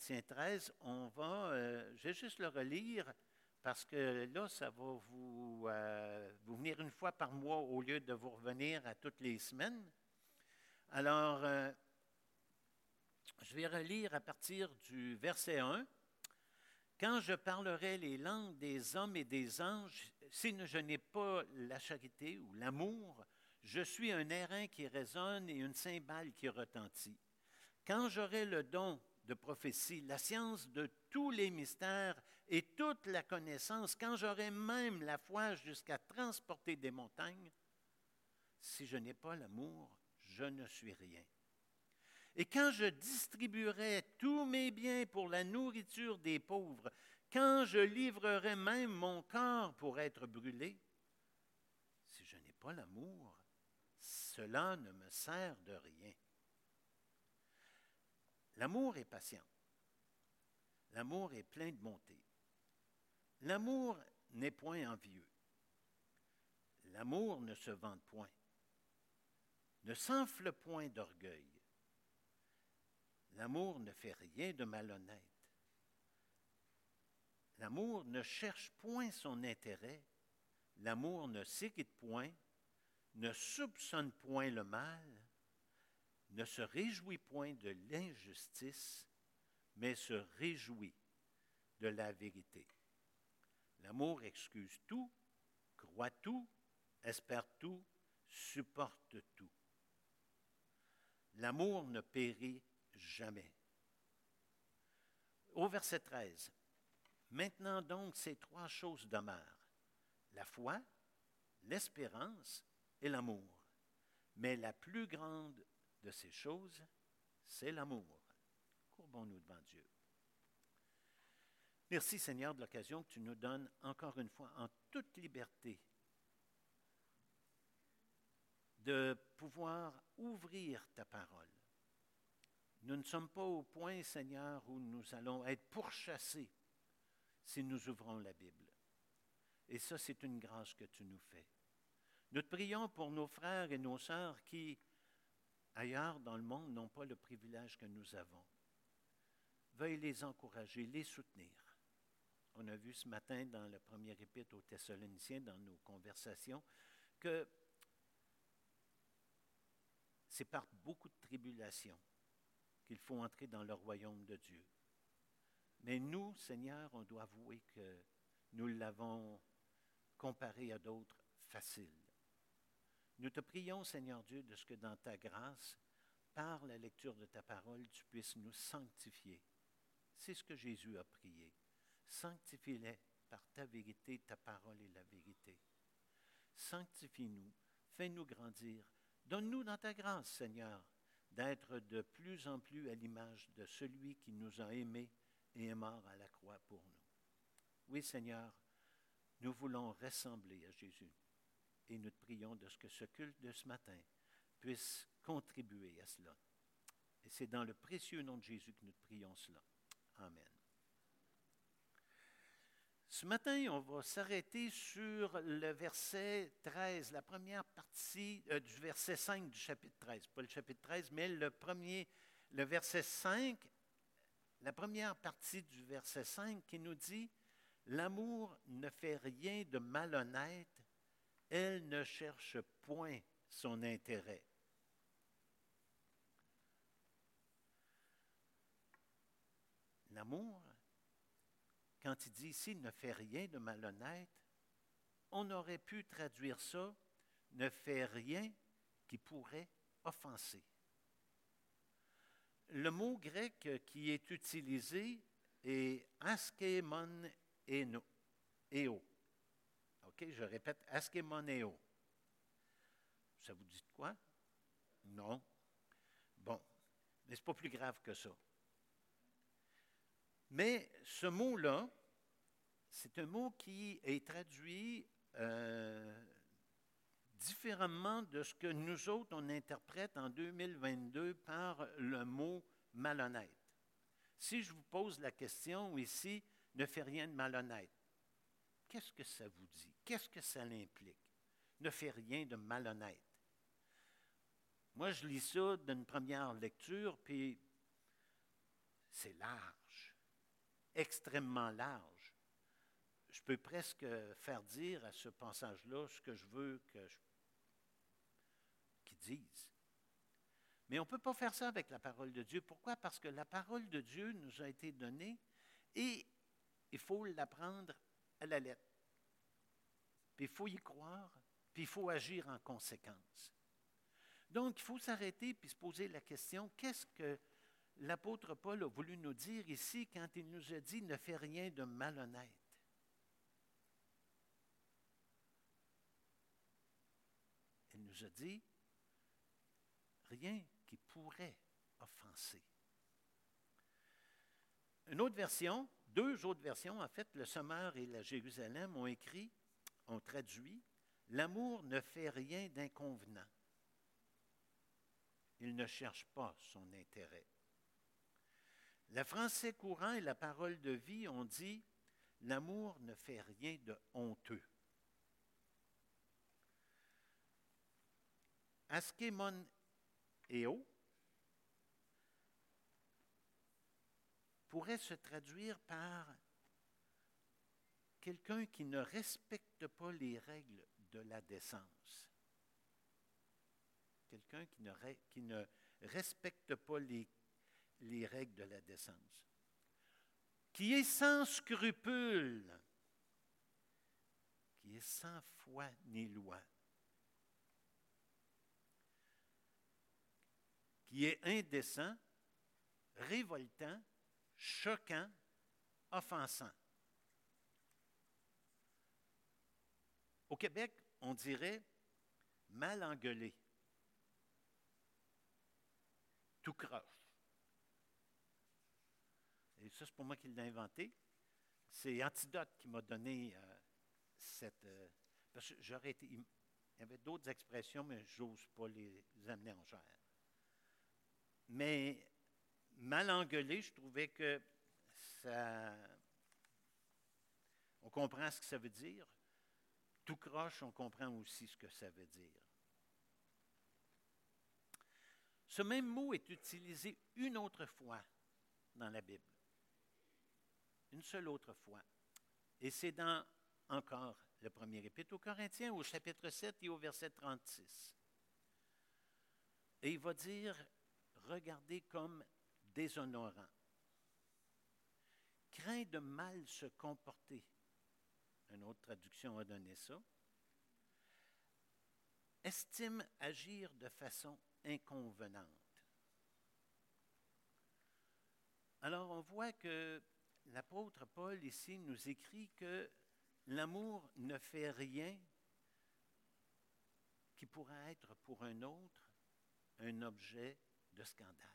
Corinthiens 13, je vais juste le relire parce que là, ça va vous venir une fois par mois au lieu de vous revenir à toutes les semaines. Alors, je vais relire à partir du verset 1. Quand je parlerai les langues des hommes et des anges, si je n'ai pas la charité ou l'amour, je suis un airain qui résonne et une cymbale qui retentit. Quand j'aurai le don de prophétie, la science de tous les mystères et toute la connaissance, quand j'aurai même la foi jusqu'à transporter des montagnes, si je n'ai pas l'amour, je ne suis rien. Et quand je distribuerai tous mes biens pour la nourriture des pauvres, quand je livrerai même mon corps pour être brûlé, si je n'ai pas l'amour, cela ne me sert de rien. L'amour est patient. L'amour est plein de bonté. L'amour n'est point envieux. L'amour ne se vante point. Ne s'enfle point d'orgueil. L'amour ne fait rien de malhonnête. L'amour ne cherche point son intérêt. L'amour ne s'irrite point, ne soupçonne point le mal, ne se réjouit point de l'injustice, mais se réjouit de la vérité. L'amour excuse tout, croit tout, espère tout, supporte tout. L'amour ne périt jamais. Au verset 13, maintenant donc ces trois choses demeurent, la foi, l'espérance et l'amour. Mais la plus grande de ces choses, c'est l'amour. Courbons-nous devant Dieu. Merci Seigneur de l'occasion que tu nous donnes encore une fois en toute liberté de pouvoir ouvrir ta parole. Nous ne sommes pas au point, Seigneur, où nous allons être pourchassés si nous ouvrons la Bible. Et ça, c'est une grâce que tu nous fais. Nous te prions pour nos frères et nos sœurs qui, ailleurs dans le monde, n'ont pas le privilège que nous avons. Veuille les encourager, les soutenir. On a vu ce matin dans le premier épître aux Thessaloniciens, dans nos conversations, que c'est par beaucoup de tribulations qu'il faut entrer dans le royaume de Dieu. Mais nous, Seigneur, on doit avouer que nous l'avons comparé à d'autres faciles. Nous te prions, Seigneur Dieu, de ce que dans ta grâce, par la lecture de ta parole, tu puisses nous sanctifier. C'est ce que Jésus a prié. Sanctifie-les par ta vérité, ta parole est la vérité. Sanctifie-nous, fais-nous grandir. Donne-nous dans ta grâce, Seigneur, d'être de plus en plus à l'image de celui qui nous a aimés et est mort à la croix pour nous. Oui, Seigneur, nous voulons ressembler à Jésus et nous te prions de ce que ce culte de ce matin puisse contribuer à cela. Et c'est dans le précieux nom de Jésus que nous te prions cela. Amen. Ce matin, on va s'arrêter sur le verset 13, la première partie du verset 5 du chapitre 13. Pas le chapitre 13, mais le verset 5, la première partie du verset 5 qui nous dit « L'amour ne fait rien de malhonnête, elle ne cherche point son intérêt. » L'amour, quand il dit ici « ne fait rien de malhonnête », on aurait pu traduire ça « ne fait rien qui pourrait offenser ». Le mot grec qui est utilisé est « askémoneo ». OK, je répète « askémoneo ». Ça vous dit de quoi? Non. Bon, mais ce n'est pas plus grave que ça. Mais ce mot-là, c'est un mot qui est traduit différemment de ce que nous autres, on interprète en 2022 par le mot malhonnête. Si je vous pose la question ici, ne fais rien de malhonnête, qu'est-ce que ça vous dit? Qu'est-ce que ça l'implique? Ne fais rien de malhonnête. Moi, je lis ça d'une première lecture, puis c'est large, extrêmement large. Je peux presque faire dire à ce passage-là ce que je veux qu'ils disent. Mais on ne peut pas faire ça avec la parole de Dieu. Pourquoi? Parce que la parole de Dieu nous a été donnée et il faut l'apprendre à la lettre. Puis il faut y croire, puis il faut agir en conséquence. Donc, il faut s'arrêter puis se poser la question, qu'est-ce que l'apôtre Paul a voulu nous dire ici quand il nous a dit « ne fais rien de malhonnête ». Il nous a dit rien qui pourrait offenser. Une autre version, deux autres versions, en fait, le Sommeur et la Jérusalem ont traduit « L'amour ne fait rien d'inconvenant. Il ne cherche pas son intérêt. » Le français courant et la parole de vie ont dit « L'amour ne fait rien de honteux. » Askemon Eo pourrait se traduire par quelqu'un qui ne respecte pas les règles de la décence. Quelqu'un qui ne respecte pas les règles de la décence. Qui est sans scrupule, qui est sans foi ni loi. Qui est indécent, révoltant, choquant, offensant. Au Québec, on dirait mal engueulé, tout croche. Et ça, c'est pas moi qui l'ai inventé. C'est Antidote qui m'a donné cette... parce que j'aurais été... Il y avait d'autres expressions, mais je n'ose pas les amener en chair. Mais mal engueulé, je trouvais que ça... On comprend ce que ça veut dire. Tout croche, on comprend aussi ce que ça veut dire. Ce même mot est utilisé une autre fois dans la Bible. Une seule autre fois. Et c'est dans, encore, le premier épître aux Corinthiens, au chapitre 7 et au verset 36. Et il va dire, regardez comme déshonorant. Craint de mal se comporter. Une autre traduction a donné ça. Estime agir de façon inconvenante. Alors, on voit que l'apôtre Paul ici nous écrit que l'amour ne fait rien qui pourrait être pour un autre un objet de scandale.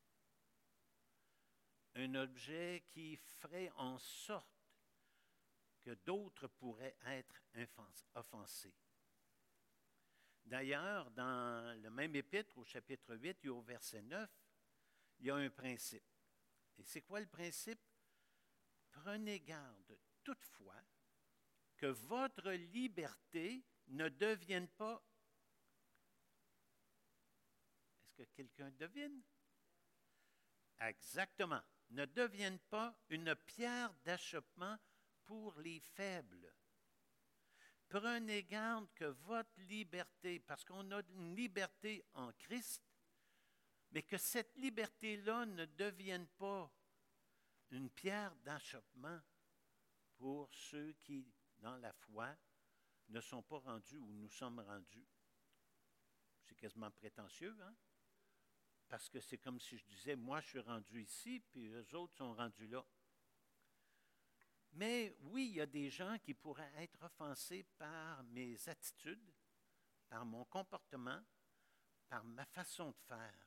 Un objet qui ferait en sorte que d'autres pourraient être offensés. D'ailleurs, dans le même épître, au chapitre 8 et au verset 9, il y a un principe. Et c'est quoi le principe? Prenez garde toutefois que votre liberté ne devienne pas... Est-ce que quelqu'un devine? Exactement. Ne devienne pas une pierre d'achoppement pour les faibles. Prenez garde que votre liberté, parce qu'on a une liberté en Christ, mais que cette liberté-là ne devienne pas une pierre d'achoppement pour ceux qui, dans la foi, ne sont pas rendus où nous sommes rendus. C'est quasiment prétentieux, hein? Parce que c'est comme si je disais, moi je suis rendu ici, puis eux autres sont rendus là. Mais oui, il y a des gens qui pourraient être offensés par mes attitudes, par mon comportement, par ma façon de faire.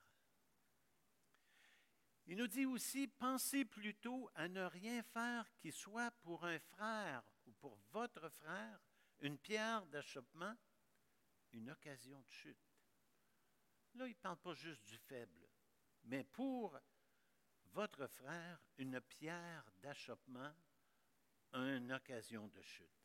Il nous dit aussi, pensez plutôt à ne rien faire qui soit pour un frère ou pour votre frère une pierre d'achoppement, une occasion de chute. Là, il ne parle pas juste du faible, mais pour votre frère, une pierre d'achoppement, une occasion de chute.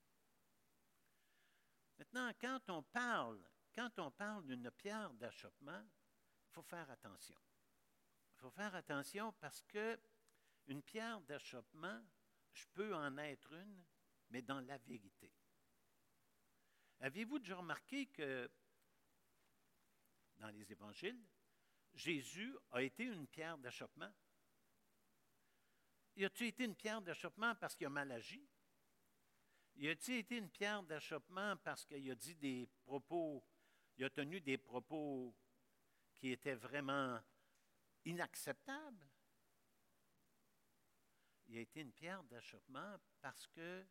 Maintenant, quand on parle d'une pierre d'achoppement, il faut faire attention. Il faut faire attention parce que une pierre d'achoppement, je peux en être une, mais dans la vérité. Aviez-vous déjà remarqué que dans les évangiles, Jésus a été une pierre d'achoppement? Y a-t-il été une pierre d'achoppement parce qu'il a mal agi? Y a-t-il été une pierre d'achoppement parce qu'il a dit des propos, il a tenu des propos qui étaient vraiment inacceptables? Il a été une pierre d'achoppement parce que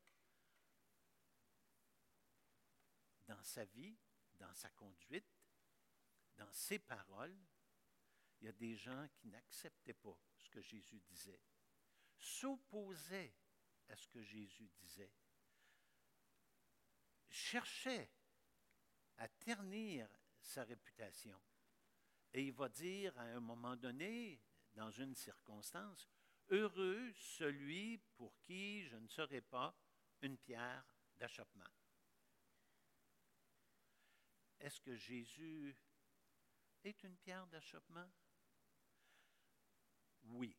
dans sa vie, dans sa conduite, dans ses paroles, il y a des gens qui n'acceptaient pas ce que Jésus disait, s'opposaient à ce que Jésus disait, cherchaient à ternir sa réputation. Et il va dire à un moment donné, dans une circonstance, « Heureux celui pour qui je ne serai pas une pierre d'achoppement. » Est-ce que Jésus est une pierre d'achoppement? Oui.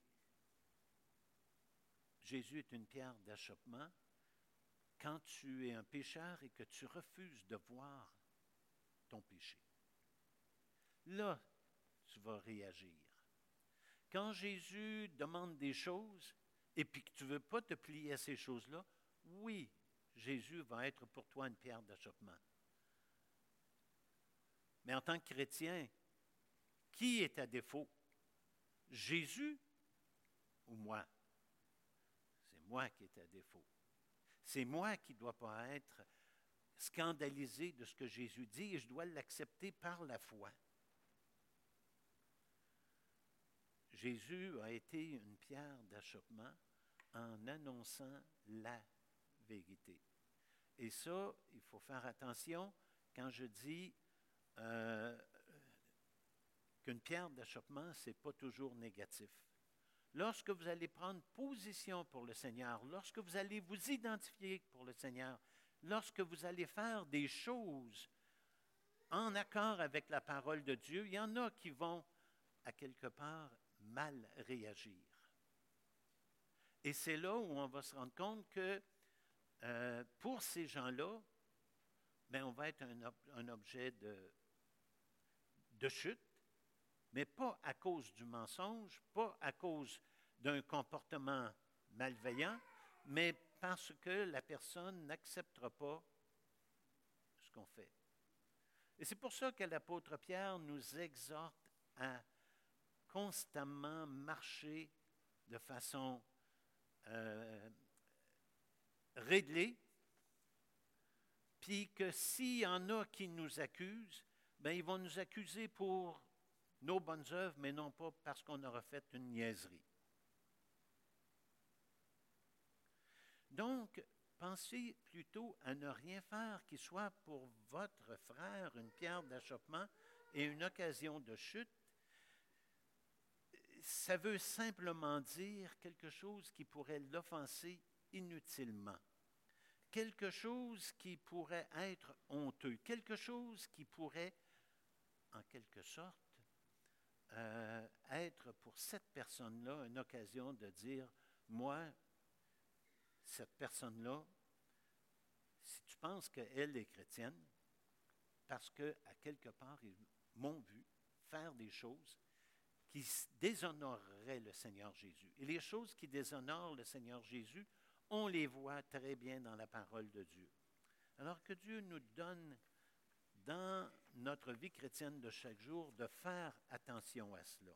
Jésus est une pierre d'achoppement quand tu es un pécheur et que tu refuses de voir ton péché. Là, tu vas réagir. Quand Jésus demande des choses et puis que tu ne veux pas te plier à ces choses-là, oui, Jésus va être pour toi une pierre d'achoppement. Mais en tant que chrétien, qui est à défaut? Jésus ou moi? C'est moi qui est à défaut. C'est moi qui ne dois pas être scandalisé de ce que Jésus dit et je dois l'accepter par la foi. Jésus a été une pierre d'achoppement en annonçant la vérité. Et ça, il faut faire attention quand je dis qu'une pierre d'achoppement, ce n'est pas toujours négatif. Lorsque vous allez prendre position pour le Seigneur, lorsque vous allez vous identifier pour le Seigneur, lorsque vous allez faire des choses en accord avec la parole de Dieu, il y en a qui vont, à quelque part, mal réagir. Et c'est là où on va se rendre compte que pour ces gens-là, ben, on va être un objet de chute, mais pas à cause du mensonge, pas à cause d'un comportement malveillant, mais parce que la personne n'acceptera pas ce qu'on fait. Et c'est pour ça que l'apôtre Pierre nous exhorte à constamment marcher de façon réglée, puis que s'il y en a qui nous accusent, ben ils vont nous accuser pour nos bonnes œuvres, mais non pas parce qu'on aura fait une niaiserie. Donc, pensez plutôt à ne rien faire qui soit pour votre frère une pierre d'achoppement et une occasion de chute. Ça veut simplement dire quelque chose qui pourrait l'offenser inutilement, quelque chose qui pourrait être honteux, quelque chose qui pourrait, en quelque sorte, être pour cette personne-là une occasion de dire, moi, cette personne-là, si tu penses qu'elle est chrétienne, parce qu'à quelque part, ils m'ont vu faire des choses qui déshonoreraient le Seigneur Jésus. Et les choses qui déshonorent le Seigneur Jésus, on les voit très bien dans la parole de Dieu. Alors que Dieu nous donne dans notre vie chrétienne de chaque jour de faire attention à cela.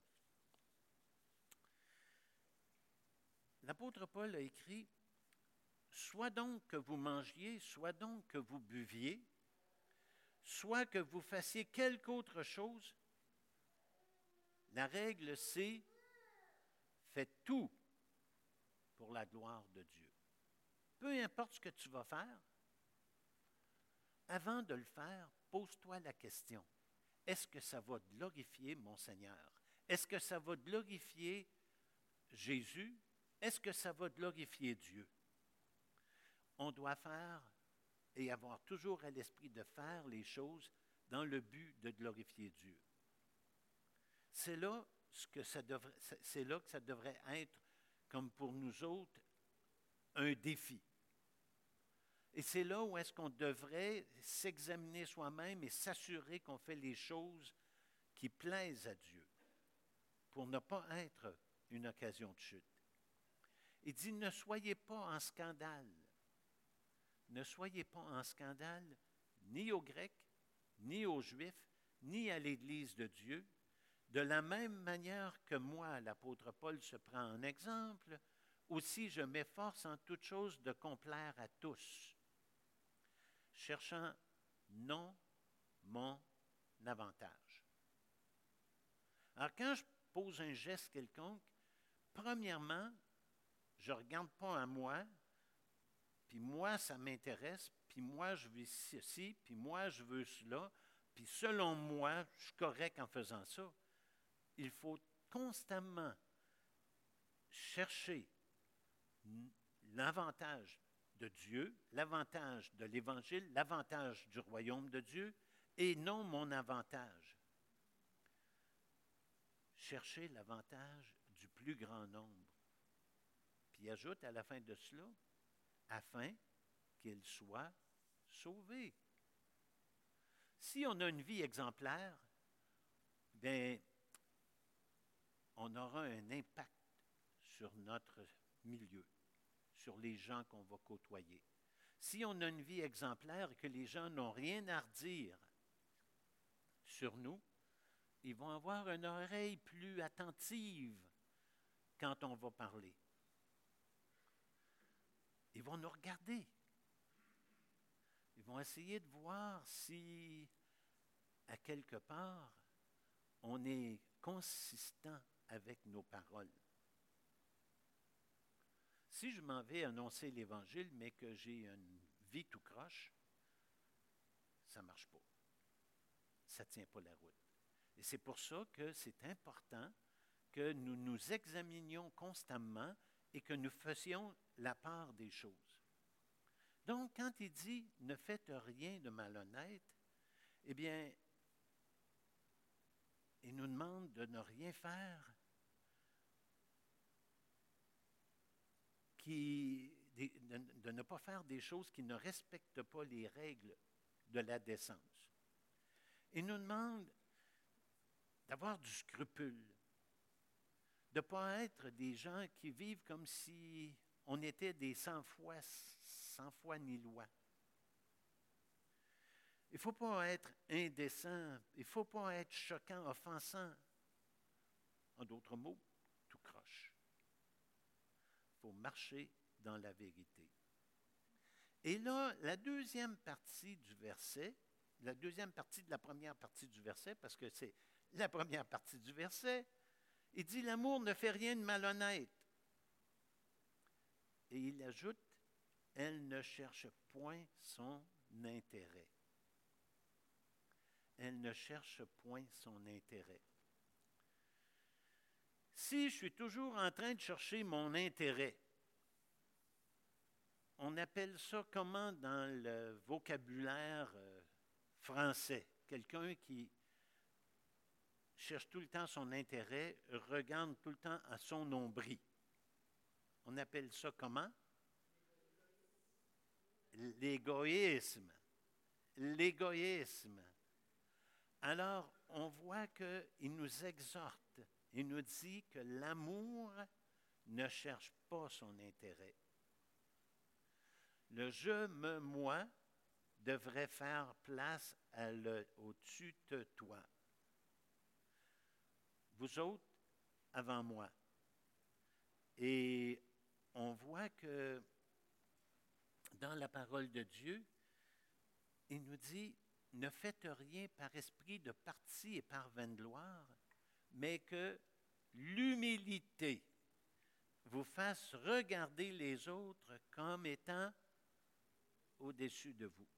L'apôtre Paul a écrit, « Soit donc que vous mangiez, soit donc que vous buviez, soit que vous fassiez quelque autre chose, la règle c'est, faites tout pour la gloire de Dieu. » Peu importe ce que tu vas faire, avant de le faire, pose-toi la question, est-ce que ça va glorifier mon Seigneur? Est-ce que ça va glorifier Jésus? Est-ce que ça va glorifier Dieu? On doit faire et avoir toujours à l'esprit de faire les choses dans le but de glorifier Dieu. C'est là c'est là que ça devrait être, comme pour nous autres, un défi. Et c'est là où est-ce qu'on devrait s'examiner soi-même et s'assurer qu'on fait les choses qui plaisent à Dieu, pour ne pas être une occasion de chute. Il dit, ne soyez pas en scandale. Ne soyez pas en scandale, ni aux Grecs, ni aux Juifs, ni à l'Église de Dieu. De la même manière que moi, l'apôtre Paul se prend en exemple, aussi je m'efforce en toutes choses de complaire à tous, cherchant non mon avantage. Alors, quand je pose un geste quelconque, premièrement, je ne regarde pas à moi, puis moi, ça m'intéresse, puis moi, je veux ceci, puis moi, je veux cela, puis selon moi, je suis correct en faisant ça. Il faut constamment chercher l'avantage de Dieu, l'avantage de l'Évangile, l'avantage du royaume de Dieu, et non mon avantage. Chercher l'avantage du plus grand nombre. Puis il ajoute à la fin de cela, afin qu'il soit sauvé. Si on a une vie exemplaire, bien, on aura un impact sur notre milieu, sur les gens qu'on va côtoyer. Si on a une vie exemplaire et que les gens n'ont rien à redire sur nous, ils vont avoir une oreille plus attentive quand on va parler. Ils vont nous regarder. Ils vont essayer de voir si, à quelque part, on est consistant avec nos paroles. Si je m'en vais annoncer l'Évangile, mais que j'ai une vie tout croche, ça ne marche pas. Ça ne tient pas la route. Et c'est pour ça que c'est important que nous nous examinions constamment et que nous fassions la part des choses. Donc, quand il dit « ne faites rien de malhonnête », eh bien, il nous demande de ne rien faire de ne pas faire des choses qui ne respectent pas les règles de la décence. Il nous demande d'avoir du scrupule, de ne pas être des gens qui vivent comme si on était des sans foi ni loi. Il ne faut pas être indécent, il ne faut pas être choquant, offensant. En d'autres mots, tout croche. Il faut marcher dans la vérité. Et là, la deuxième partie du verset, la deuxième partie de la première partie du verset, parce que c'est la première partie du verset, il dit « L'amour ne fait rien de malhonnête ». Et il ajoute « Elle ne cherche point son intérêt ». Elle ne cherche point son intérêt. Si je suis toujours en train de chercher mon intérêt, on appelle ça comment dans le vocabulaire français? Quelqu'un qui cherche tout le temps son intérêt, regarde tout le temps à son nombril. On appelle ça comment? L'égoïsme. L'égoïsme. Alors, on voit qu'il nous exhorte, il nous dit que l'amour ne cherche pas son intérêt. Le je me moi devrait faire place au tu te toi. Vous autres avant moi. Et on voit que dans la parole de Dieu, il nous dit ne faites rien par esprit de parti et par vaine gloire, mais que l'humilité vous fasse regarder les autres comme étant au-dessus de vous.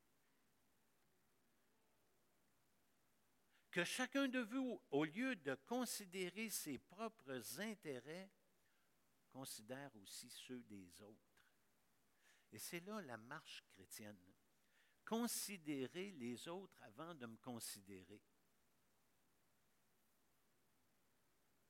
Que chacun de vous, au lieu de considérer ses propres intérêts, considère aussi ceux des autres. Et c'est là la marche chrétienne. Considérer les autres avant de me considérer.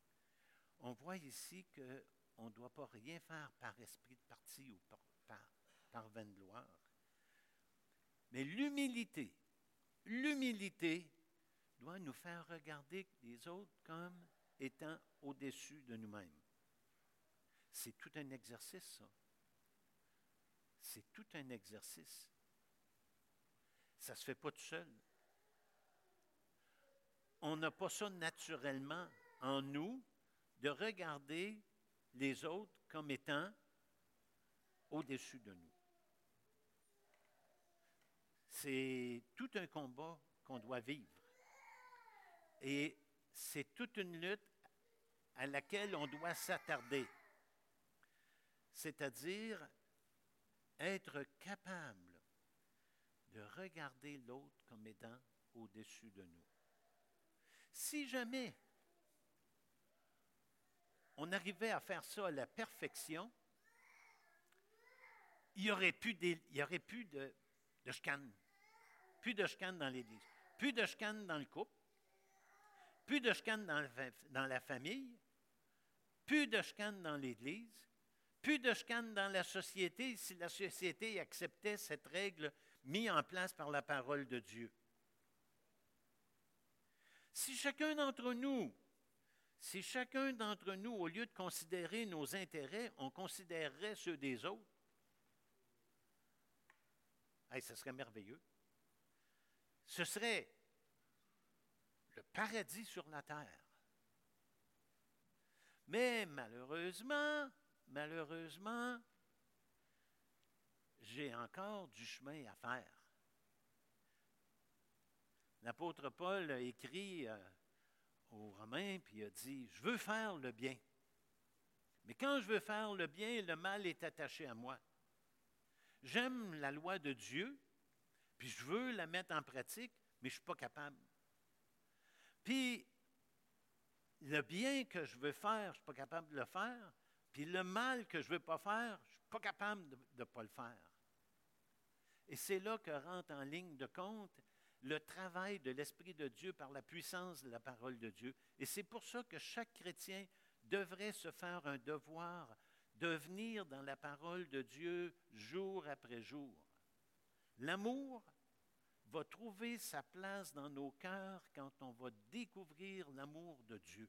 on voit ici qu'on ne doit pas rien faire par esprit de parti ou par vaine gloire. Mais l'humilité doit nous faire regarder les autres comme étant au-dessus de nous-mêmes. C'est tout un exercice, ça. C'est tout un exercice. Ça ne se fait pas tout seul. On n'a pas ça naturellement en nous de regarder les autres comme étant au-dessus de nous. C'est tout un combat qu'on doit vivre. Et c'est toute une lutte à laquelle on doit s'attarder. C'est-à-dire être capable de regarder l'autre comme étant au-dessus de nous. Si jamais on arrivait à faire ça à la perfection, il n'y aurait plus de chicane. Plus de chicane dans l'Église. Plus de chicane dans le couple. Plus de chicane dans la famille. Plus de chicane dans l'Église. Plus de chicane dans la société si la société acceptait cette règle mise en place par la parole de Dieu. Si chacun d'entre nous, au lieu de considérer nos intérêts, on considérerait ceux des autres, ce serait merveilleux. Ce serait le paradis sur la terre. Mais malheureusement, j'ai encore du chemin à faire. L'apôtre Paul a écrit aux Romains, puis il a dit, « Je veux faire le bien. Mais quand je veux faire le bien, le mal est attaché à moi. J'aime la loi de Dieu, puis je veux la mettre en pratique, mais je ne suis pas capable. Puis, le bien que je veux faire, je ne suis pas capable de le faire. Puis le mal que je ne veux pas faire, je ne suis pas capable de ne pas le faire. » Et c'est là que rentre en ligne de compte le travail de l'Esprit de Dieu par la puissance de la parole de Dieu. Et c'est pour ça que chaque chrétien devrait se faire un devoir de venir dans la parole de Dieu jour après jour. L'amour va trouver sa place dans nos cœurs quand on va découvrir l'amour de Dieu.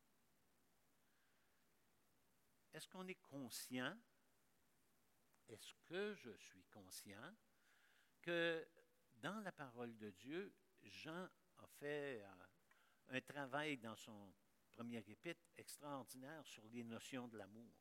Est-ce qu'on est conscient? Est-ce que je suis conscient que dans la parole de Dieu, Jean a fait un travail dans son premier épître extraordinaire sur les notions de l'amour.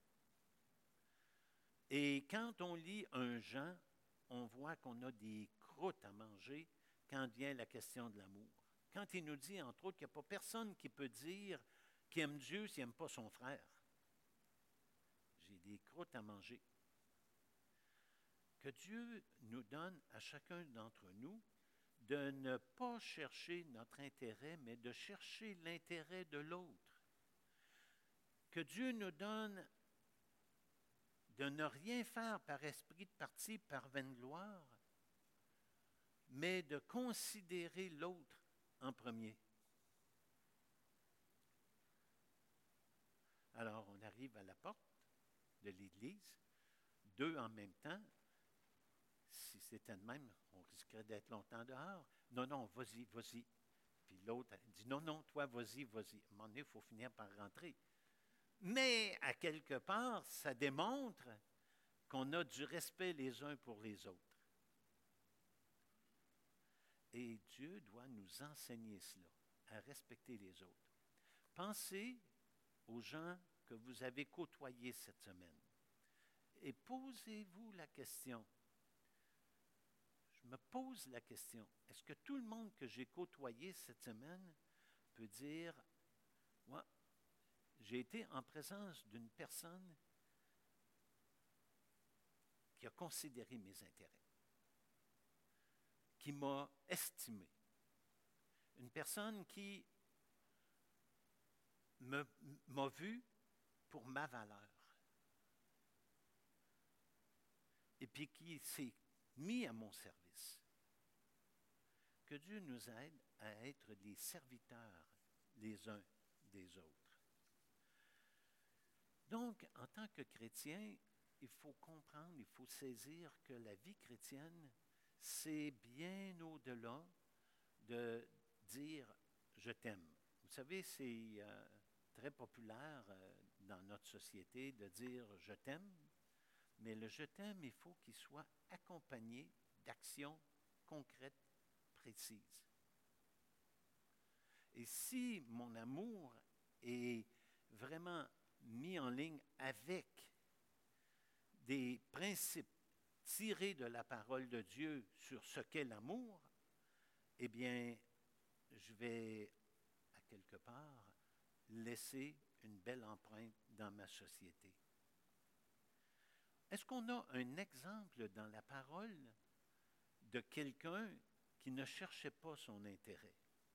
Et quand on lit un Jean, on voit qu'on a des croûtes à manger quand vient la question de l'amour. Quand il nous dit, entre autres, qu'il n'y a pas personne qui peut dire qu'il aime Dieu s'il n'aime pas son frère. J'ai des croûtes à manger. Que Dieu nous donne à chacun d'entre nous de ne pas chercher notre intérêt, mais de chercher l'intérêt de l'autre. Que Dieu nous donne de ne rien faire par esprit de parti, par vaine gloire, mais de considérer l'autre en premier. Alors, on arrive à la porte de l'Église, deux en même temps. Si c'était de même, on risquerait d'être longtemps dehors. Non, vas-y. Puis l'autre dit, non, toi, vas-y. À un moment donné, il faut finir par rentrer. Mais, à quelque part, ça démontre qu'on a du respect les uns pour les autres. Et Dieu doit nous enseigner cela, à respecter les autres. Pensez aux gens que vous avez côtoyés cette semaine. Et posez-vous la question. Je me pose la question, est-ce que tout le monde que j'ai côtoyé cette semaine peut dire, ouais, j'ai été en présence d'une personne qui a considéré mes intérêts, qui m'a estimé, une personne qui m'a vu pour ma valeur, et puis qui s'est mis à mon service. Que Dieu nous aide à être les serviteurs les uns des autres. Donc, en tant que chrétien, il faut comprendre, il faut saisir que la vie chrétienne, c'est bien au-delà de dire je t'aime. Vous savez, c'est très populaire dans notre société de dire je t'aime, mais le je t'aime, il faut qu'il soit accompagné d'actions concrètes, précises. Et si mon amour est vraiment mis en ligne avec des principes tirés de la parole de Dieu sur ce qu'est l'amour, eh bien, je vais, à quelque part, laisser une belle empreinte dans ma société. Est-ce qu'on a un exemple dans la parole de quelqu'un qui ne cherchait pas son intérêt?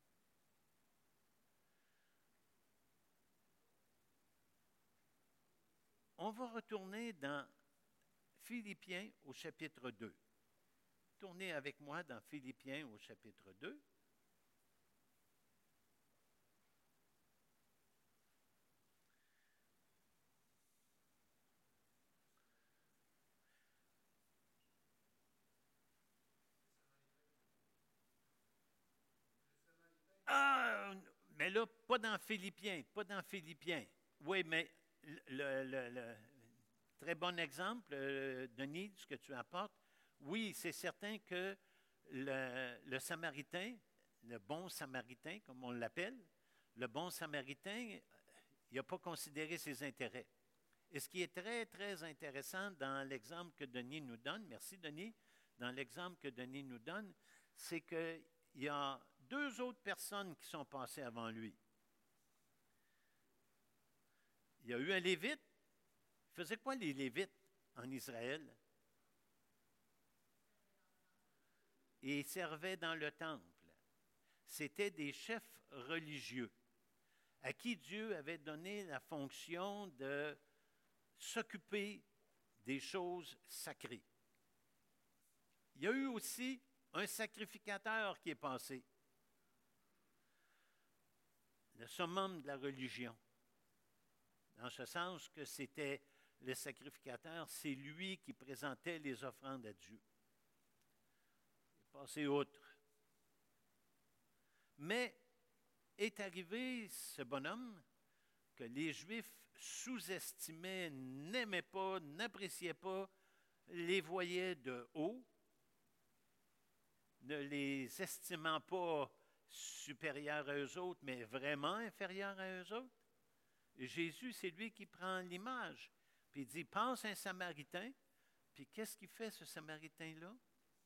On va retourner dans Philippiens au chapitre 2. Tournez avec moi dans Philippiens au chapitre 2. Ah, mais là, pas dans Philippiens, pas dans Philippiens. Oui, mais le très bon exemple, Denis, ce que tu apportes. Oui, c'est certain que le Samaritain, le bon Samaritain, comme on l'appelle, le bon Samaritain, il n'a pas considéré ses intérêts. Et ce qui est très, très intéressant dans l'exemple que Denis nous donne, merci Denis, dans l'exemple que Denis nous donne, c'est qu'il y a deux autres personnes qui sont passées avant lui. Il y a eu un Lévite. Il faisait quoi les Lévites en Israël? Et ils servaient dans le temple. C'était des chefs religieux à qui Dieu avait donné la fonction de s'occuper des choses sacrées. Il y a eu aussi un sacrificateur qui est passé, le summum de la religion, dans ce sens que c'était le sacrificateur, c'est lui qui présentait les offrandes à Dieu. Il est passé outre. Mais est arrivé ce bonhomme que les Juifs sous-estimaient, n'aimaient pas, n'appréciaient pas, les voyaient de haut, ne les estimant pas supérieurs à eux autres, mais vraiment inférieurs à eux autres. Et Jésus, c'est lui qui prend l'image. Puis il dit, pense un Samaritain. Puis qu'est-ce qu'il fait, ce Samaritain-là?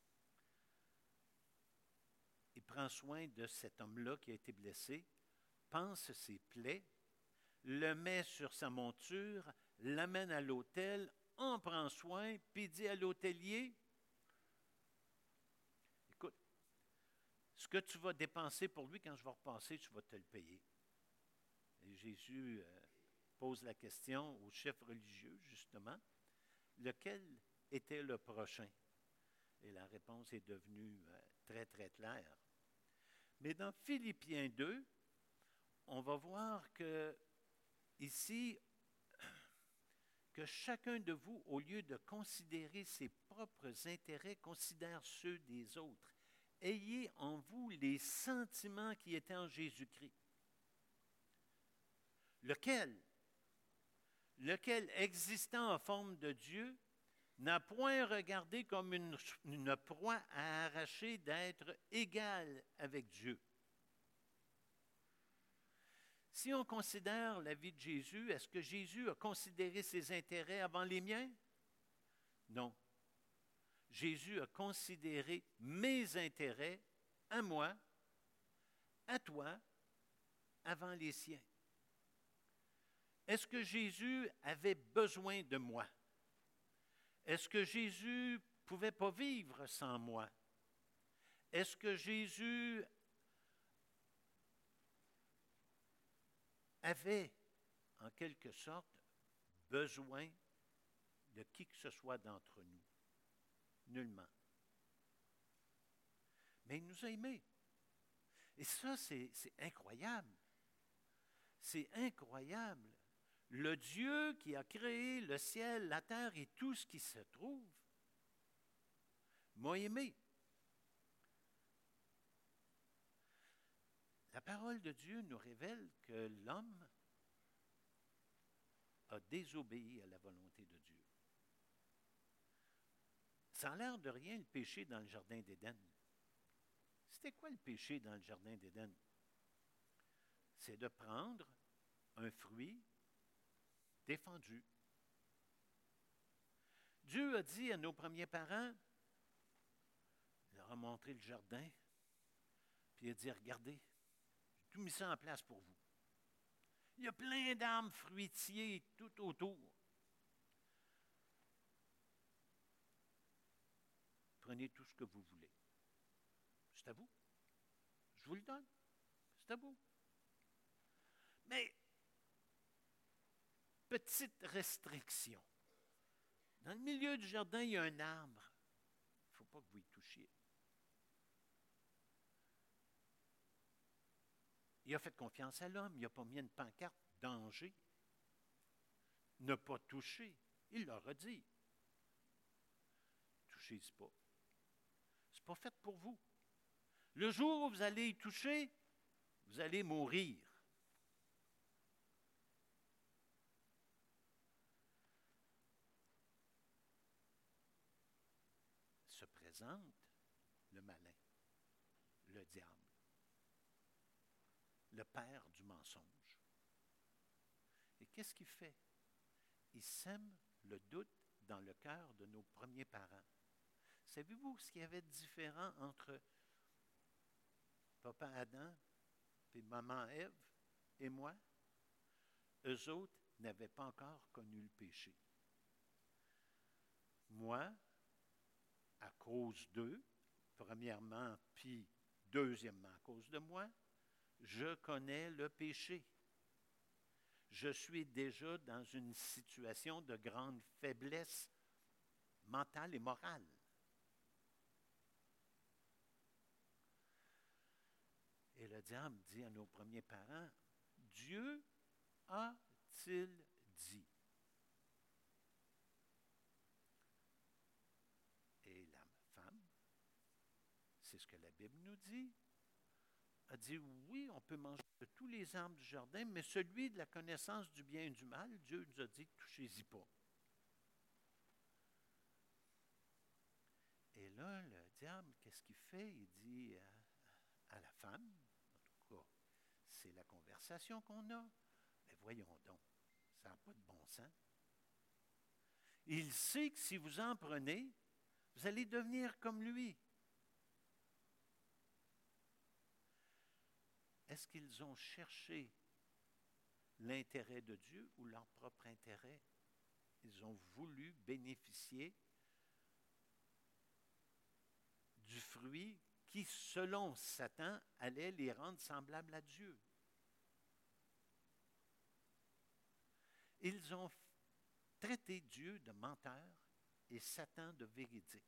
Il prend soin de cet homme-là qui a été blessé, pense ses plaies, le met sur sa monture, l'amène à l'hôtel, en prend soin, puis dit à l'hôtelier, écoute, ce que tu vas dépenser pour lui, quand je vais repasser, tu vas te le payer. Et Jésus pose la question au chef religieux, justement, lequel était le prochain? Et la réponse est devenue très, très claire. Mais dans Philippiens 2, on va voir que ici, que chacun de vous, au lieu de considérer ses propres intérêts, considère ceux des autres. Ayez en vous les sentiments qui étaient en Jésus-Christ. Lequel, existant en forme de Dieu, n'a point regardé comme une proie à arracher d'être égal avec Dieu. Si on considère la vie de Jésus, est-ce que Jésus a considéré ses intérêts avant les miens? Non. Jésus a considéré mes intérêts à moi, à toi, avant les siens. Est-ce que Jésus avait besoin de moi? Est-ce que Jésus ne pouvait pas vivre sans moi? Est-ce que Jésus avait, en quelque sorte, besoin de qui que ce soit d'entre nous? Nullement. Mais il nous a aimés. Et ça, c'est incroyable. C'est incroyable. le Dieu qui a créé le ciel, la terre et tout ce qui se trouve, m'a aimé. La parole de Dieu nous révèle que l'homme a désobéi à la volonté de Dieu. Ça a l'air de rien le péché dans le jardin d'Éden. C'était quoi le péché dans le jardin d'Éden? C'est de prendre un fruit défendu. Dieu a dit à nos premiers parents, il leur a montré le jardin, puis il a dit, regardez, j'ai tout mis ça en place pour vous. Il y a plein d'arbres fruitiers tout autour. Prenez tout ce que vous voulez. C'est à vous. Je vous le donne. C'est à vous. Mais, petite restriction. Dans le milieu du jardin, il y a un arbre. Il ne faut pas que vous y touchiez. Il a fait confiance à l'homme. Il n'a pas mis une pancarte danger. Ne pas toucher. Il leur a dit. Touchez-y pas. Ce n'est pas fait pour vous. Le jour où vous allez y toucher, vous allez mourir. Se présente le malin, le diable, le père du mensonge. Et qu'est-ce qu'il fait? Il sème le doute dans le cœur de nos premiers parents. Savez-vous ce qu'il y avait de différent entre papa Adam et maman Ève et moi? Eux autres n'avaient pas encore connu le péché. Moi, à cause d'eux, premièrement, puis deuxièmement, à cause de moi, je connais le péché. Je suis déjà dans une situation de grande faiblesse mentale et morale. Et le diable dit à nos premiers parents, Dieu a-t-il dit? Et la femme, c'est ce que la Bible nous dit, a dit, oui, on peut manger de tous les arbres du jardin, mais celui de la connaissance du bien et du mal, Dieu nous a dit, touchez-y pas. Et là, le diable, qu'est-ce qu'il fait? Il dit à la femme, en tout cas, c'est la conversation qu'on a, mais voyons donc, ça n'a pas de bon sens. Il sait que si vous en prenez, vous allez devenir comme lui. Est-ce qu'ils ont cherché l'intérêt de Dieu ou leur propre intérêt? Ils ont voulu bénéficier du fruit qui, selon Satan, allait les rendre semblables à Dieu. Ils ont traité Dieu de menteur et Satan de véridique.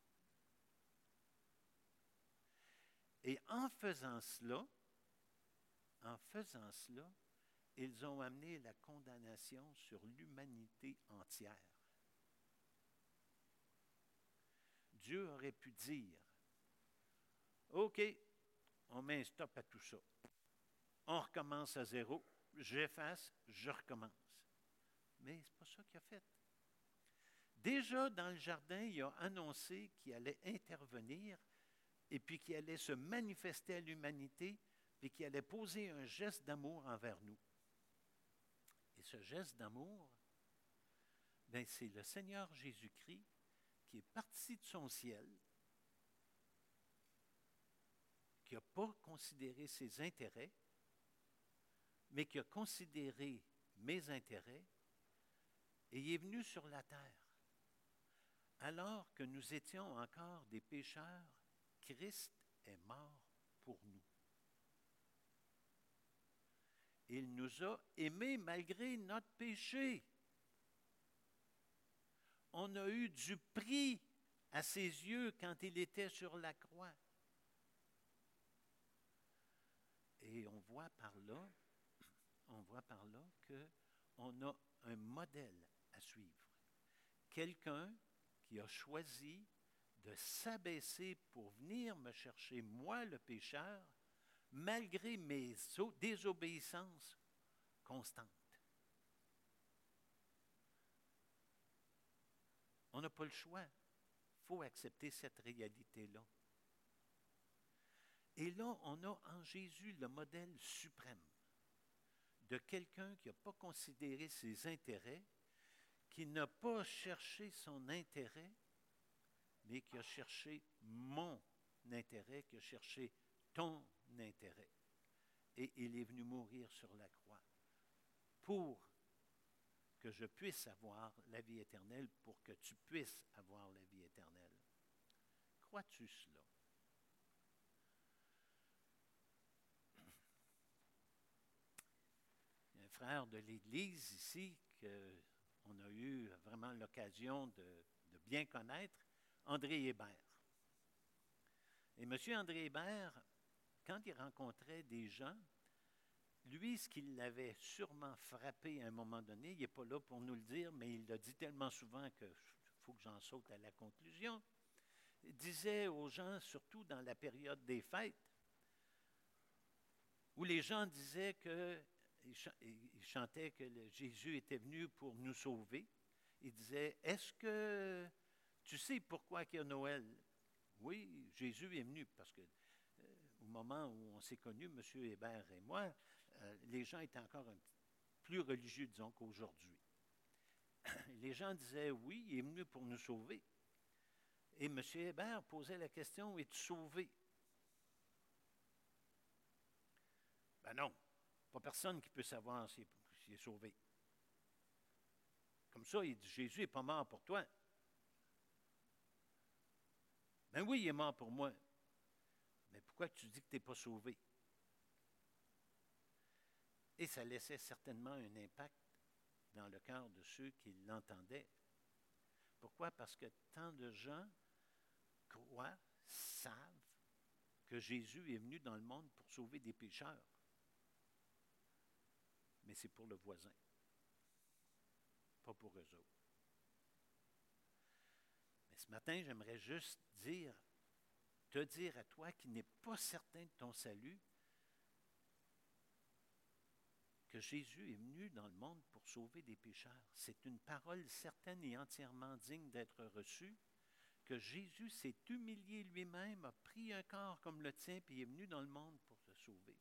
Et en faisant cela, ils ont amené la condamnation sur l'humanité entière. Dieu aurait pu dire, OK, on met un stop à tout ça. On recommence à zéro, j'efface, je recommence. Mais ce n'est pas ça qu'il a fait. Déjà dans le jardin, il a annoncé qu'il allait intervenir et puis qu'il allait se manifester à l'humanité et qu'il allait poser un geste d'amour envers nous. Et ce geste d'amour, ben, c'est le Seigneur Jésus-Christ qui est parti de son ciel, qui n'a pas considéré ses intérêts, mais qui a considéré mes intérêts, et il est venu sur la terre. Alors que nous étions encore des pécheurs, Christ est mort pour nous. Il nous a aimés malgré notre péché. On a eu du prix à ses yeux quand il était sur la croix. Et on voit par là que on a un modèle à suivre. Quelqu'un qui a choisi de s'abaisser pour venir me chercher, moi le pécheur, malgré mes désobéissances constantes. On n'a pas le choix. Il faut accepter cette réalité-là. Et là, on a en Jésus le modèle suprême de quelqu'un qui n'a pas considéré ses intérêts, qui n'a pas cherché son intérêt, mais qui a cherché mon intérêt, qui a cherché ton intérêt. Et il est venu mourir sur la croix pour que je puisse avoir la vie éternelle, pour que tu puisses avoir la vie éternelle. Crois-tu cela? Il y a un frère de l'Église ici qu'on a eu vraiment l'occasion de bien connaître, André Hébert. Et M. André Hébert, quand il rencontrait des gens, lui, ce qui l'avait sûrement frappé à un moment donné, il n'est pas là pour nous le dire, mais il l'a dit tellement souvent qu'il faut que j'en saute à la conclusion. Il disait aux gens, surtout dans la période des fêtes, où les gens disaient ils chantaient que Jésus était venu pour nous sauver. Il disait, est-ce que tu sais pourquoi il y a Noël? Oui, Jésus est venu parce que au moment où on s'est connus, M. Hébert et moi, les gens étaient encore plus religieux, disons, qu'aujourd'hui. Les gens disaient, oui, il est venu pour nous sauver. Et M. Hébert posait la question, es-tu sauvé? Ben non, pas personne qui peut savoir s'il est sauvé. Comme ça, il dit, Jésus n'est pas mort pour toi. Ben oui, il est mort pour moi. Mais pourquoi tu dis que tu n'es pas sauvé? Et ça laissait certainement un impact dans le cœur de ceux qui l'entendaient. Pourquoi? Parce que tant de gens croient, savent que Jésus est venu dans le monde pour sauver des pécheurs. Mais c'est pour le voisin, pas pour eux autres. Mais ce matin, j'aimerais juste te dire à toi qui n'es pas certain de ton salut, que Jésus est venu dans le monde pour sauver des pécheurs. C'est une parole certaine et entièrement digne d'être reçue, que Jésus s'est humilié lui-même, a pris un corps comme le tien, puis est venu dans le monde pour te sauver.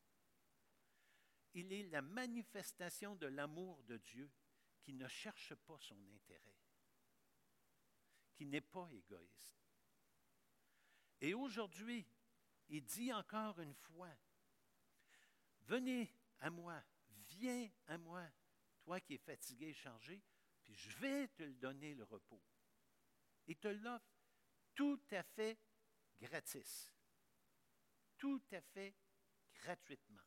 Il est la manifestation de l'amour de Dieu qui ne cherche pas son intérêt, qui n'est pas égoïste. Et aujourd'hui, il dit encore une fois, venez à moi, viens à moi, toi qui es fatigué et chargé, puis je vais te donner le repos. Il te l'offre tout à fait gratis, tout à fait gratuitement.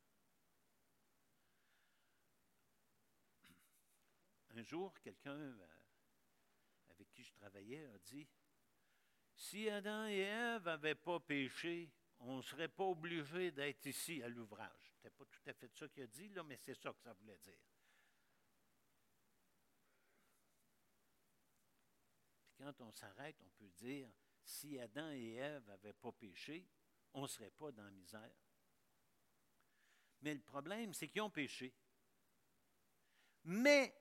Un jour, quelqu'un avec qui je travaillais a dit, si Adam et Ève n'avaient pas péché, on ne serait pas obligé d'être ici à l'ouvrage. Ce n'était pas tout à fait ça qu'il a dit, là, mais c'est ça que ça voulait dire. Puis quand on s'arrête, on peut dire, si Adam et Ève n'avaient pas péché, on ne serait pas dans la misère. Mais le problème, c'est qu'ils ont péché. Mais,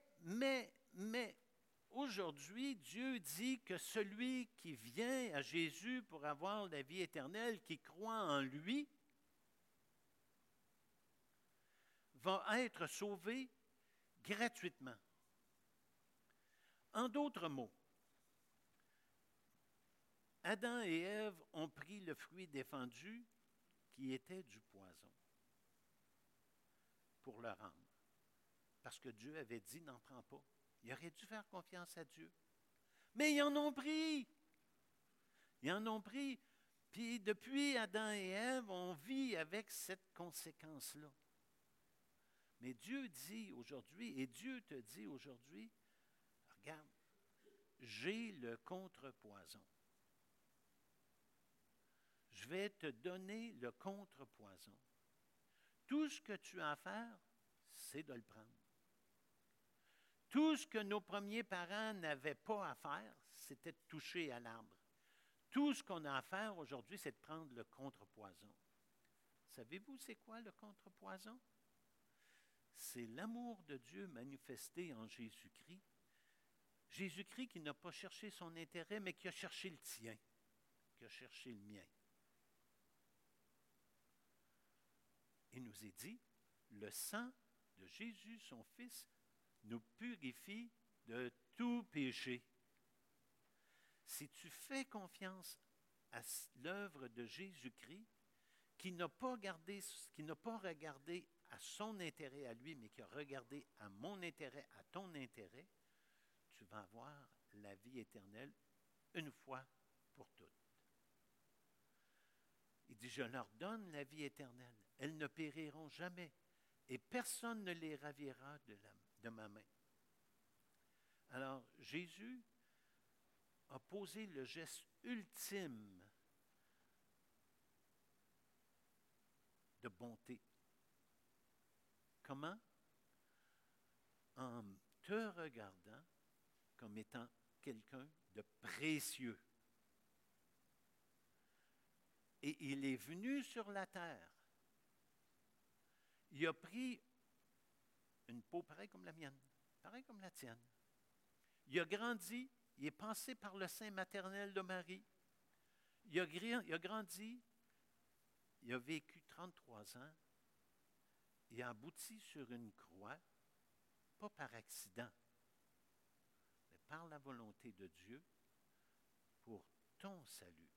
aujourd'hui, Dieu dit que celui qui vient à Jésus pour avoir la vie éternelle, qui croit en lui, va être sauvé gratuitement. En d'autres mots, Adam et Ève ont pris le fruit défendu qui était du poison pour le rendre. Parce que Dieu avait dit, n'en prends pas. Ils auraient dû faire confiance à Dieu. Mais ils en ont pris. Ils en ont pris. Puis depuis Adam et Ève, on vit avec cette conséquence-là. Mais Dieu dit aujourd'hui, et Dieu te dit aujourd'hui, regarde, j'ai le contrepoison. Je vais te donner le contrepoison. Tout ce que tu as à faire, c'est de le prendre. Tout ce que nos premiers parents n'avaient pas à faire, c'était de toucher à l'arbre. Tout ce qu'on a à faire aujourd'hui, c'est de prendre le contrepoison. Savez-vous c'est quoi le contrepoison? C'est l'amour de Dieu manifesté en Jésus-Christ. Jésus-Christ qui n'a pas cherché son intérêt, mais qui a cherché le tien, qui a cherché le mien. Il nous est dit, le sang de Jésus, son Fils, nous purifie de tout péché. Si tu fais confiance à l'œuvre de Jésus-Christ, qui n'a pas regardé à son intérêt à lui, mais qui a regardé à mon intérêt, à ton intérêt, tu vas avoir la vie éternelle une fois pour toutes. Il dit, je leur donne la vie éternelle. Elles ne périront jamais et personne ne les ravira de ma main. Alors, Jésus a posé le geste ultime de bonté. Comment? En te regardant comme étant quelqu'un de précieux. Et il est venu sur la terre. Il a pris une peau pareille comme la mienne, pareille comme la tienne. Il a grandi, il est passé par le sein maternel de Marie. Il a grandi, il a vécu 33 ans. Il a abouti sur une croix, pas par accident, mais par la volonté de Dieu pour ton salut.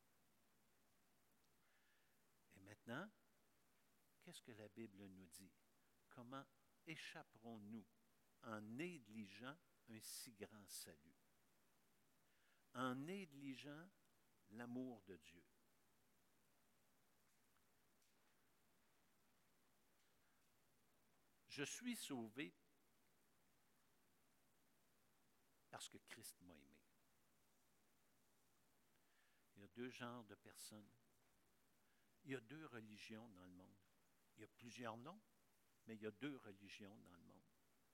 Et maintenant, qu'est-ce que la Bible nous dit? Comment échapperons-nous en négligeant un si grand salut? En négligeant l'amour de Dieu. Je suis sauvé parce que Christ m'a aimé. Il y a deux genres de personnes. Il y a deux religions dans le monde. Il y a plusieurs noms, mais il y a deux religions dans le monde.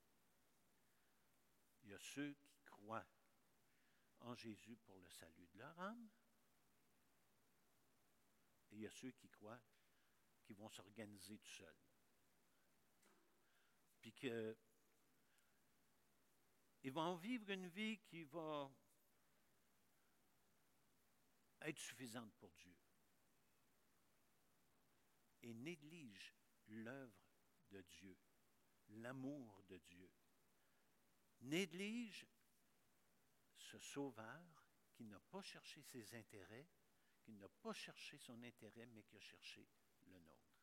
Il y a ceux qui croient en Jésus pour le salut de leur âme, et il y a ceux qui croient qu'ils vont s'organiser tout seuls. Puis qu'ils vont vivre une vie qui va être suffisante pour Dieu. Et néglige l'œuvre de Dieu, l'amour de Dieu. Néglige ce sauveur qui n'a pas cherché ses intérêts, qui n'a pas cherché son intérêt, mais qui a cherché le nôtre.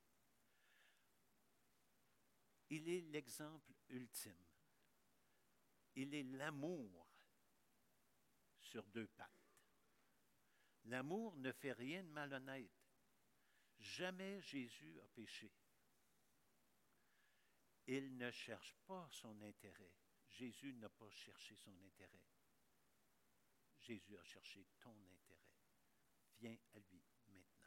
Il est l'exemple ultime. Il est l'amour sur deux pattes. L'amour ne fait rien de malhonnête. Jamais Jésus a péché. Il ne cherche pas son intérêt. Jésus n'a pas cherché son intérêt. Jésus a cherché ton intérêt. Viens à lui maintenant.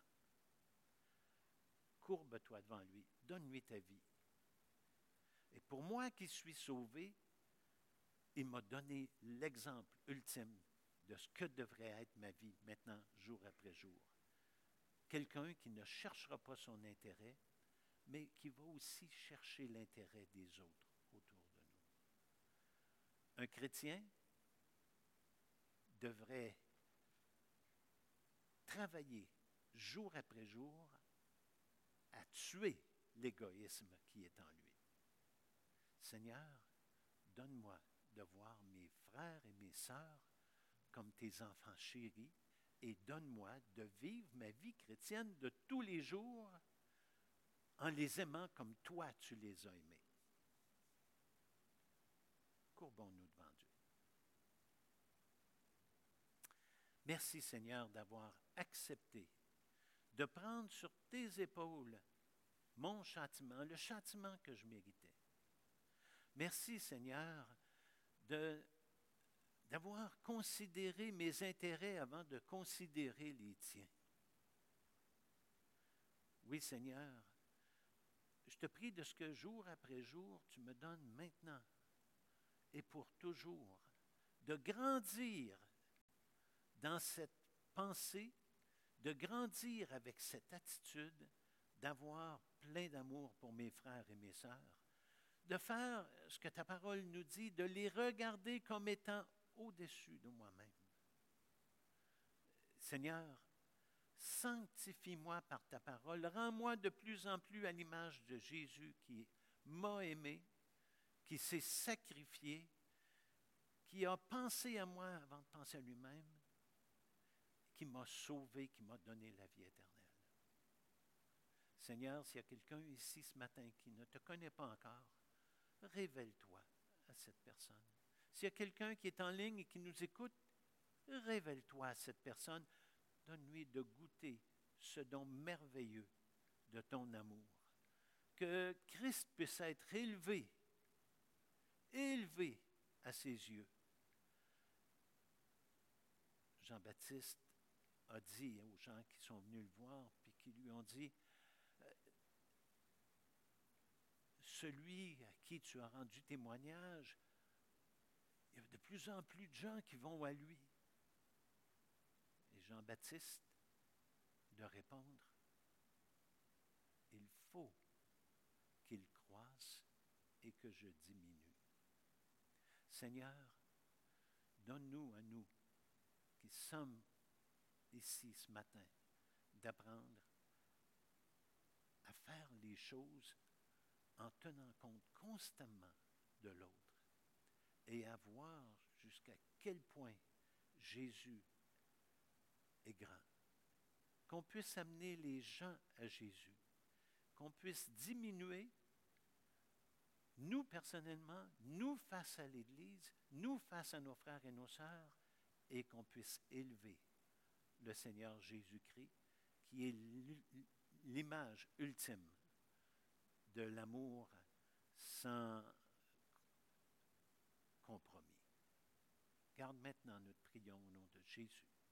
Courbe-toi devant lui. Donne-lui ta vie. Et pour moi qui suis sauvé, il m'a donné l'exemple ultime de ce que devrait être ma vie maintenant, jour après jour. Quelqu'un qui ne cherchera pas son intérêt, mais qui va aussi chercher l'intérêt des autres autour de nous. Un chrétien devrait travailler jour après jour à tuer l'égoïsme qui est en lui. Seigneur, donne-moi de voir mes frères et mes sœurs comme tes enfants chéris et donne-moi de vivre ma vie chrétienne de tous les jours en les aimant comme toi tu les as aimés. Courbons-nous devant Dieu. Merci Seigneur d'avoir accepté de prendre sur tes épaules mon châtiment, le châtiment que je méritais. Merci Seigneur d'avoir considéré mes intérêts avant de considérer les tiens. Oui Seigneur, je te prie de ce que jour après jour, tu me donnes maintenant et pour toujours, de grandir dans cette pensée, de grandir avec cette attitude, d'avoir plein d'amour pour mes frères et mes sœurs, de faire ce que ta parole nous dit, de les regarder comme étant au-dessus de moi-même. Seigneur, sanctifie-moi par ta parole, rends-moi de plus en plus à l'image de Jésus qui m'a aimé, qui s'est sacrifié, qui a pensé à moi avant de penser à lui-même, qui m'a sauvé, qui m'a donné la vie éternelle. Seigneur, s'il y a quelqu'un ici ce matin qui ne te connaît pas encore, révèle-toi à cette personne. S'il y a quelqu'un qui est en ligne et qui nous écoute, révèle-toi à cette personne. Donne-lui de goûter ce don merveilleux de ton amour. Que Christ puisse être élevé à ses yeux. Jean-Baptiste a dit aux gens qui sont venus le voir, puis qui lui ont dit, celui à qui tu as rendu témoignage, il y a de plus en plus de gens qui vont à lui. Et Jean-Baptiste de répondre, il faut qu'il croisse et que je diminue. Seigneur, donne-nous à nous qui sommes ici ce matin d'apprendre à faire les choses en tenant compte constamment de l'autre et à voir jusqu'à quel point Jésus est grand. Qu'on puisse amener les gens à Jésus, qu'on puisse diminuer, nous personnellement, nous face à l'Église, nous face à nos frères et nos sœurs, et qu'on puisse élever le Seigneur Jésus-Christ, qui est l'image ultime de l'amour sans compromis. Garde maintenant notre prière au nom de Jésus.